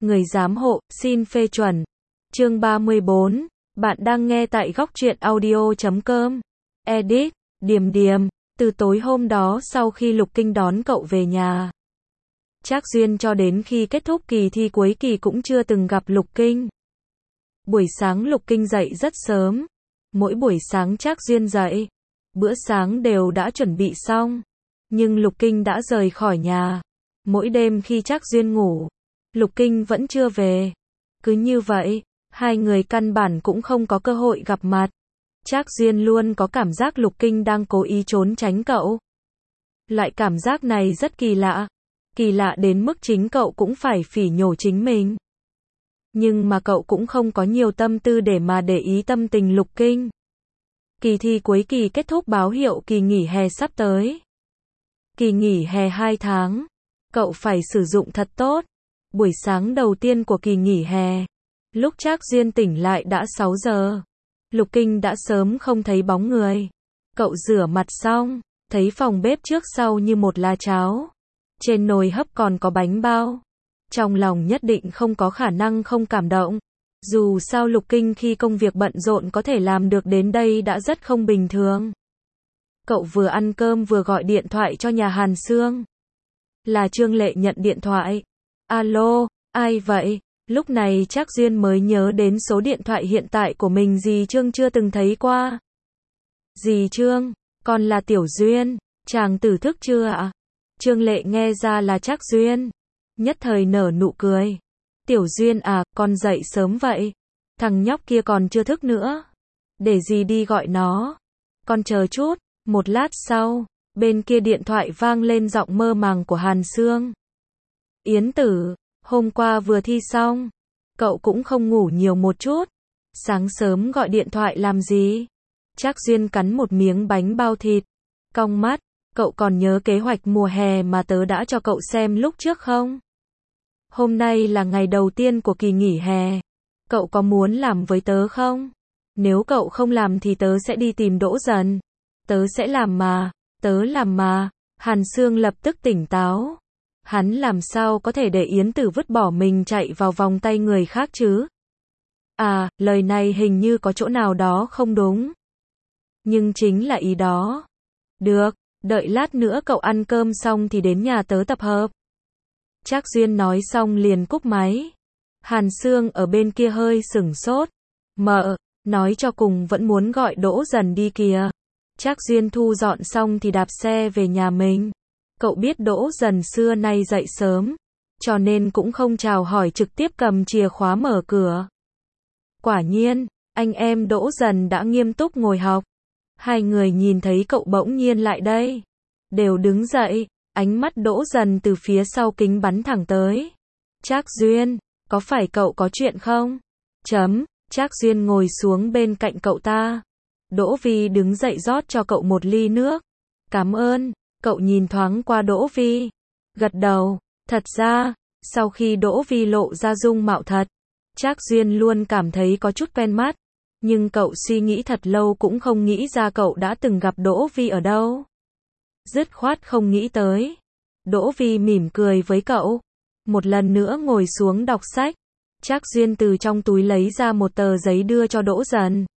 Người giám hộ, xin phê chuẩn. Chương 34, bạn đang nghe tại góc truyện audio.com. Edit, Điềm Điềm, từ tối hôm đó sau khi Lục Kinh đón cậu về nhà. Trác Duyên cho đến khi kết thúc kỳ thi cuối kỳ cũng chưa từng gặp Lục Kinh. Buổi sáng Lục Kinh dậy rất sớm. Mỗi buổi sáng Trác Duyên dậy, bữa sáng đều đã chuẩn bị xong. Nhưng Lục Kinh đã rời khỏi nhà. Mỗi đêm khi Trác Duyên ngủ, Lục Kinh vẫn chưa về. Cứ như vậy, hai người căn bản cũng không có cơ hội gặp mặt. Trác Duyên luôn có cảm giác Lục Kinh đang cố ý trốn tránh cậu. Loại cảm giác này rất kỳ lạ. Kỳ lạ đến mức chính cậu cũng phải phỉ nhổ chính mình. Nhưng mà cậu cũng không có nhiều tâm tư để ý tâm tình Lục Kinh. Kỳ thi cuối kỳ kết thúc báo hiệu kỳ nghỉ hè sắp tới. Kỳ nghỉ hè 2 tháng. Cậu phải sử dụng thật tốt. Buổi sáng đầu tiên của kỳ nghỉ hè. Lúc Trác Duyên tỉnh lại đã 6 giờ. Lục Kinh đã sớm không thấy bóng người. Cậu rửa mặt xong, thấy phòng bếp trước sau như một lá cháo. Trên nồi hấp còn có bánh bao. Trong lòng nhất định không có khả năng không cảm động. Dù sao Lục Kinh khi công việc bận rộn có thể làm được đến đây đã rất không bình thường. Cậu vừa ăn cơm vừa gọi điện thoại cho nhà Hàn Sương. Là Trương Lệ nhận điện thoại. Alo, ai vậy? Lúc này Trác Duyên mới nhớ đến số điện thoại hiện tại của mình dì Trương chưa từng thấy qua. Dì Trương, con là Tiểu Duyên, chàng tử thức chưa ạ? Trương Lệ nghe ra là Trác Duyên. Nhất thời nở nụ cười. Tiểu Duyên à, con dậy sớm vậy. Thằng nhóc kia còn chưa thức nữa. Để dì đi gọi nó. Con chờ chút. Một lát sau, bên kia điện thoại vang lên giọng mơ màng của Hàn Sương. Yến Tử, hôm qua vừa thi xong. Cậu cũng không ngủ nhiều một chút. Sáng sớm gọi điện thoại làm gì? Trác Duyên cắn một miếng bánh bao thịt. Cong mắt, cậu còn nhớ kế hoạch mùa hè mà tớ đã cho cậu xem lúc trước không? Hôm nay là ngày đầu tiên của kỳ nghỉ hè. Cậu có muốn làm với tớ không? Nếu cậu không làm thì tớ sẽ đi tìm Đỗ Dần. Tớ sẽ làm mà, tớ làm mà. Hàn Sương lập tức tỉnh táo. Hắn làm sao có thể để Yến Tử vứt bỏ mình chạy vào vòng tay người khác chứ? À, lời này hình như có chỗ nào đó không đúng. Nhưng chính là ý đó. Được, đợi lát nữa cậu ăn cơm xong thì đến nhà tớ tập hợp. Trác Duyên nói xong liền cúp máy. Hàn Sương ở bên kia hơi sửng sốt. Mợ, nói cho cùng vẫn muốn gọi Đỗ Dần đi kìa. Trác Duyên thu dọn xong thì đạp xe về nhà mình. Cậu biết Đỗ Dần xưa nay dậy sớm, cho nên cũng không chào hỏi trực tiếp cầm chìa khóa mở cửa. Quả nhiên, anh em Đỗ Dần đã nghiêm túc ngồi học. Hai người nhìn thấy cậu bỗng nhiên lại đây. Đều đứng dậy, ánh mắt Đỗ Dần từ phía sau kính bắn thẳng tới. Trác Duyên, có phải cậu có chuyện không? Trác Duyên ngồi xuống bên cạnh cậu ta. Đỗ Vi đứng dậy rót cho cậu một ly nước. Cảm ơn. Cậu nhìn thoáng qua Đỗ Vi. Gật đầu. Thật ra, sau khi Đỗ Vi lộ ra dung mạo thật, Trác Duyên luôn cảm thấy có chút quen mắt. Nhưng cậu suy nghĩ thật lâu cũng không nghĩ ra cậu đã từng gặp Đỗ Vi ở đâu. Dứt khoát không nghĩ tới. Đỗ Vi mỉm cười với cậu. Một lần nữa ngồi xuống đọc sách. Trác Duyên từ trong túi lấy ra một tờ giấy đưa cho Đỗ Dần.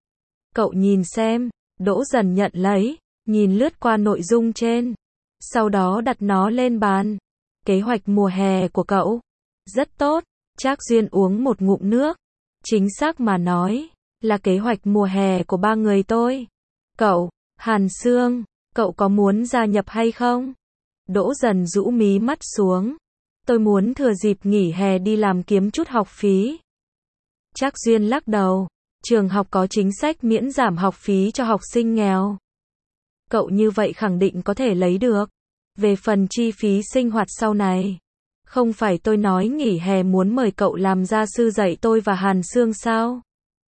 Cậu nhìn xem. Đỗ Dần nhận lấy, nhìn lướt qua nội dung trên. Sau đó đặt nó lên bàn. Kế hoạch mùa hè của cậu. Rất tốt. Trác Duyên uống một ngụm nước. Chính xác mà nói, là kế hoạch mùa hè của ba người tôi. Cậu, Hàn Sương, cậu có muốn gia nhập hay không? Đỗ Dần rũ mí mắt xuống. Tôi muốn thừa dịp nghỉ hè đi làm kiếm chút học phí. Trác Duyên lắc đầu. Trường học có chính sách miễn giảm học phí cho học sinh nghèo. Cậu như vậy khẳng định có thể lấy được. Về phần chi phí sinh hoạt sau này, không phải tôi nói nghỉ hè muốn mời cậu làm gia sư dạy tôi và Hàn Sương sao?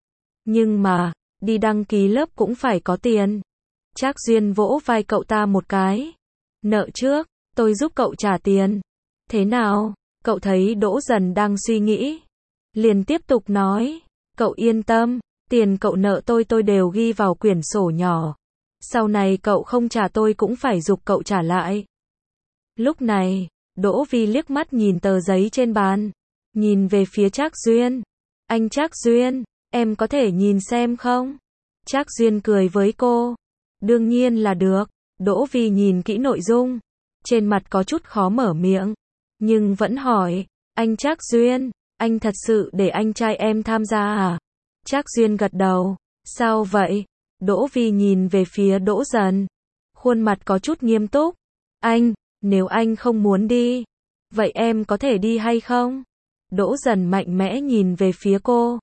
Nhưng mà, đi đăng ký lớp cũng phải có tiền. Trác Duyên vỗ vai cậu ta một cái. Nợ trước, tôi giúp cậu trả tiền. Thế nào? Cậu thấy Đỗ Dần đang suy nghĩ. Liền tiếp tục nói. Cậu yên tâm, tiền cậu nợ tôi đều ghi vào quyển sổ nhỏ. Sau này cậu không trả tôi cũng phải giục cậu trả lại. Lúc này, Đỗ Vi liếc mắt nhìn tờ giấy trên bàn. nhìn về phía Trác Duyên. Anh Trác Duyên, em có thể nhìn xem không? Trác Duyên cười với cô. Đương nhiên là được. Đỗ Vi nhìn kỹ nội dung. Trên mặt có chút khó mở miệng. Nhưng vẫn hỏi. Anh Trác Duyên, anh thật sự để anh trai em tham gia à? Trác Duyên gật đầu. Sao vậy? Đỗ Vi nhìn về phía Đỗ Dần. Khuôn mặt có chút nghiêm túc. Anh, nếu anh không muốn đi, vậy em có thể đi hay không? Đỗ Dần mạnh mẽ nhìn về phía cô.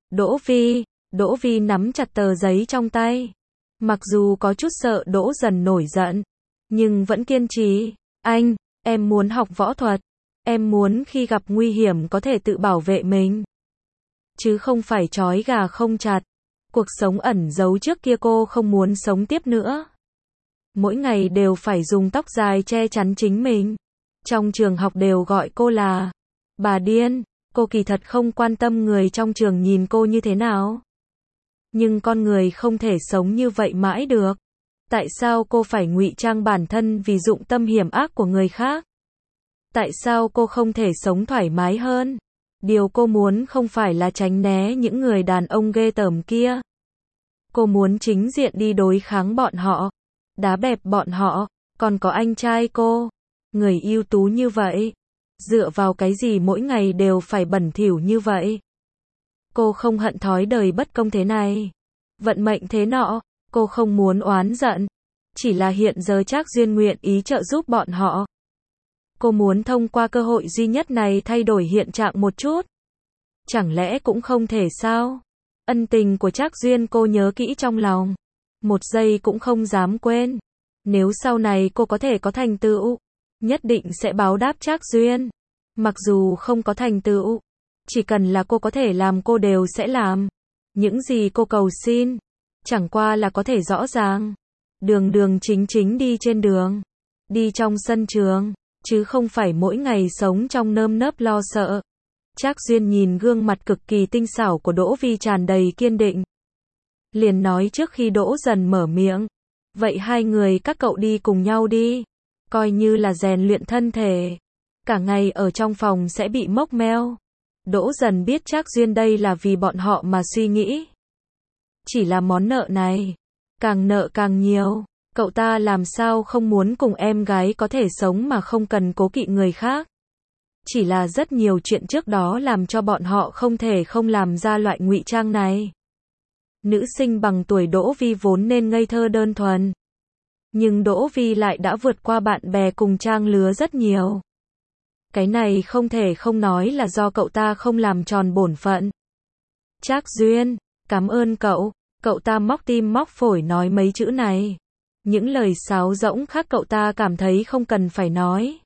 Đỗ Vi nắm chặt tờ giấy trong tay. Mặc dù có chút sợ Đỗ Dần nổi giận, nhưng vẫn kiên trì. Anh, em muốn học võ thuật. Em muốn khi gặp nguy hiểm có thể tự bảo vệ mình. Chứ không phải trói gà không chặt. Cuộc sống ẩn giấu trước kia cô không muốn sống tiếp nữa. Mỗi ngày đều phải dùng tóc dài che chắn chính mình. Trong trường học đều gọi cô là bà điên. Cô kỳ thật không quan tâm người trong trường nhìn cô như thế nào. Nhưng con người không thể sống như vậy mãi được. Tại sao cô phải ngụy trang bản thân vì dụng tâm hiểm ác của người khác? Tại sao cô không thể sống thoải mái hơn? Điều cô muốn không phải là tránh né những người đàn ông ghê tởm kia. Cô muốn chính diện đi đối kháng bọn họ, đá bẹp bọn họ. Còn có anh trai cô, người ưu tú như vậy, dựa vào cái gì mỗi ngày đều phải bẩn thỉu như vậy? Cô không hận thói đời bất công thế này, vận mệnh thế nọ. Cô không muốn oán giận, chỉ là hiện giờ Trác Duyên nguyện ý trợ giúp bọn họ. Cô muốn thông qua cơ hội duy nhất này thay đổi hiện trạng một chút. Chẳng lẽ cũng không thể sao? Ân tình của Trác Duyên cô nhớ kỹ trong lòng, một giây cũng không dám quên. Nếu sau này cô có thể có thành tựu, nhất định sẽ báo đáp Trác Duyên. Mặc dù không có thành tựu, chỉ cần là cô có thể làm cô đều sẽ làm. Những gì cô cầu xin, chẳng qua là có thể rõ ràng, đường đường chính chính đi trên đường, đi trong sân trường, chứ không phải mỗi ngày sống trong nơm nớp lo sợ. Trác Duyên nhìn gương mặt cực kỳ tinh xảo của Đỗ Vi tràn đầy kiên định. Liền nói trước khi Đỗ Dần mở miệng. Vậy hai người các cậu đi cùng nhau đi. Coi như là rèn luyện thân thể. Cả ngày ở trong phòng sẽ bị mốc meo. Đỗ Dần biết Trác Duyên đây là vì bọn họ mà suy nghĩ. Chỉ là món nợ này, càng nợ càng nhiều. Cậu ta làm sao không muốn cùng em gái có thể sống mà không cần cố kỵ người khác. Chỉ là rất nhiều chuyện trước đó làm cho bọn họ không thể không làm ra loại ngụy trang này. Nữ sinh bằng tuổi Đỗ Vi vốn nên ngây thơ đơn thuần. Nhưng Đỗ Vi lại đã vượt qua bạn bè cùng trang lứa rất nhiều. Cái này không thể không nói là do cậu ta không làm tròn bổn phận. Trác Duyên, cảm ơn cậu. Cậu ta móc tim móc phổi nói mấy chữ này. Những lời sáo rỗng khác cậu ta cảm thấy không cần phải nói.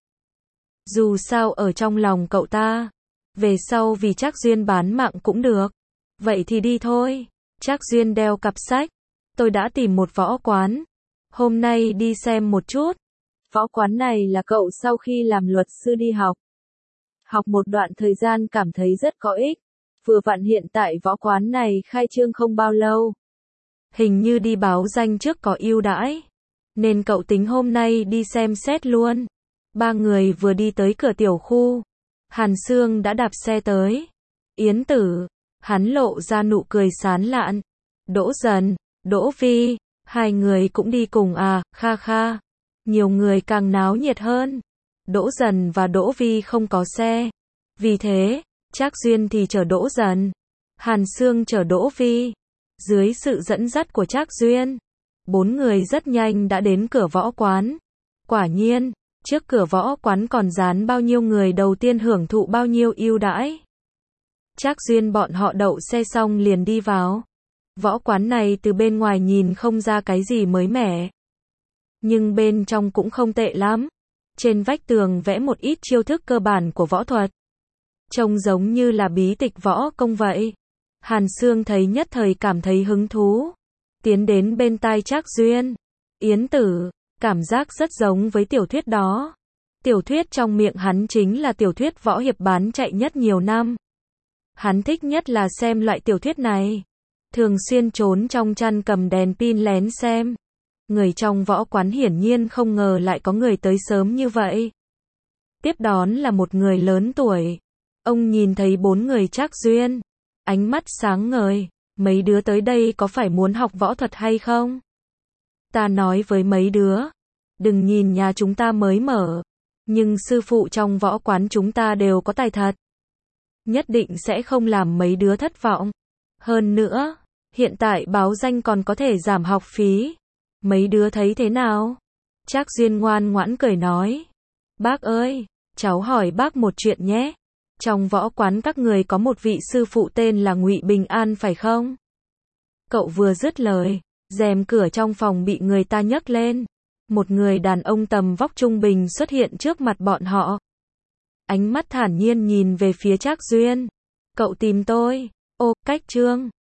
Dù sao ở trong lòng cậu ta, về sau vì Trác Duyên bán mạng cũng được. Vậy thì đi thôi. Trác Duyên đeo cặp sách. Tôi đã tìm một võ quán. Hôm nay đi xem một chút. Võ quán này là cậu sau khi làm luật sư đi học. Học một đoạn thời gian cảm thấy rất có ích. Vừa vặn hiện tại võ quán này khai trương không bao lâu. Hình như đi báo danh trước có ưu đãi. Nên cậu tính hôm nay đi xem xét luôn. Ba người vừa đi tới cửa tiểu khu. Hàn Sương đã đạp xe tới. Yến Tử, hắn lộ ra nụ cười sán lạn. Đỗ Dần, Đỗ Vi, hai người cũng đi cùng à, kha kha. Nhiều người càng náo nhiệt hơn. Đỗ Dần và Đỗ Vi không có xe. Vì thế, Trác Duyên thì chở Đỗ Dần. Hàn Sương chở Đỗ Vi. Dưới sự dẫn dắt của Trác Duyên, bốn người rất nhanh đã đến cửa võ quán. Quả nhiên, trước cửa võ quán còn dán bao nhiêu người đầu tiên hưởng thụ bao nhiêu ưu đãi. Trác Duyên bọn họ đậu xe xong liền đi vào. Võ quán này từ bên ngoài nhìn không ra cái gì mới mẻ. Nhưng bên trong cũng không tệ lắm. Trên vách tường vẽ một ít chiêu thức cơ bản của võ thuật. Trông giống như là bí tịch võ công vậy. Hàn Sương thấy nhất thời cảm thấy hứng thú. Tiến đến bên tai Trác Duyên. Yến Tử, cảm giác rất giống với tiểu thuyết đó. Tiểu thuyết trong miệng hắn chính là tiểu thuyết võ hiệp bán chạy nhất nhiều năm. Hắn thích nhất là xem loại tiểu thuyết này. Thường xuyên trốn trong chăn cầm đèn pin lén xem. Người trong võ quán hiển nhiên không ngờ lại có người tới sớm như vậy. Tiếp đón là một người lớn tuổi. Ông nhìn thấy 4 người Trác Duyên, ánh mắt sáng ngời, mấy đứa tới đây có phải muốn học võ thuật hay không? Ta nói với mấy đứa, đừng nhìn nhà chúng ta mới mở, nhưng sư phụ trong võ quán chúng ta đều có tài thật. Nhất định sẽ không làm mấy đứa thất vọng. Hơn nữa, hiện tại báo danh còn có thể giảm học phí. Mấy đứa thấy thế nào? Trác Duyên ngoan ngoãn cười nói. Bác ơi, cháu hỏi bác một chuyện nhé. Trong võ quán các người có một vị sư phụ tên là Ngụy Bình An phải không? Cậu vừa dứt lời, rèm cửa trong phòng bị người ta nhấc lên. Một người đàn ông tầm vóc trung bình xuất hiện trước mặt bọn họ. Ánh mắt thản nhiên nhìn về phía Trác Duyên. Cậu tìm tôi? Ô, Cách Trương.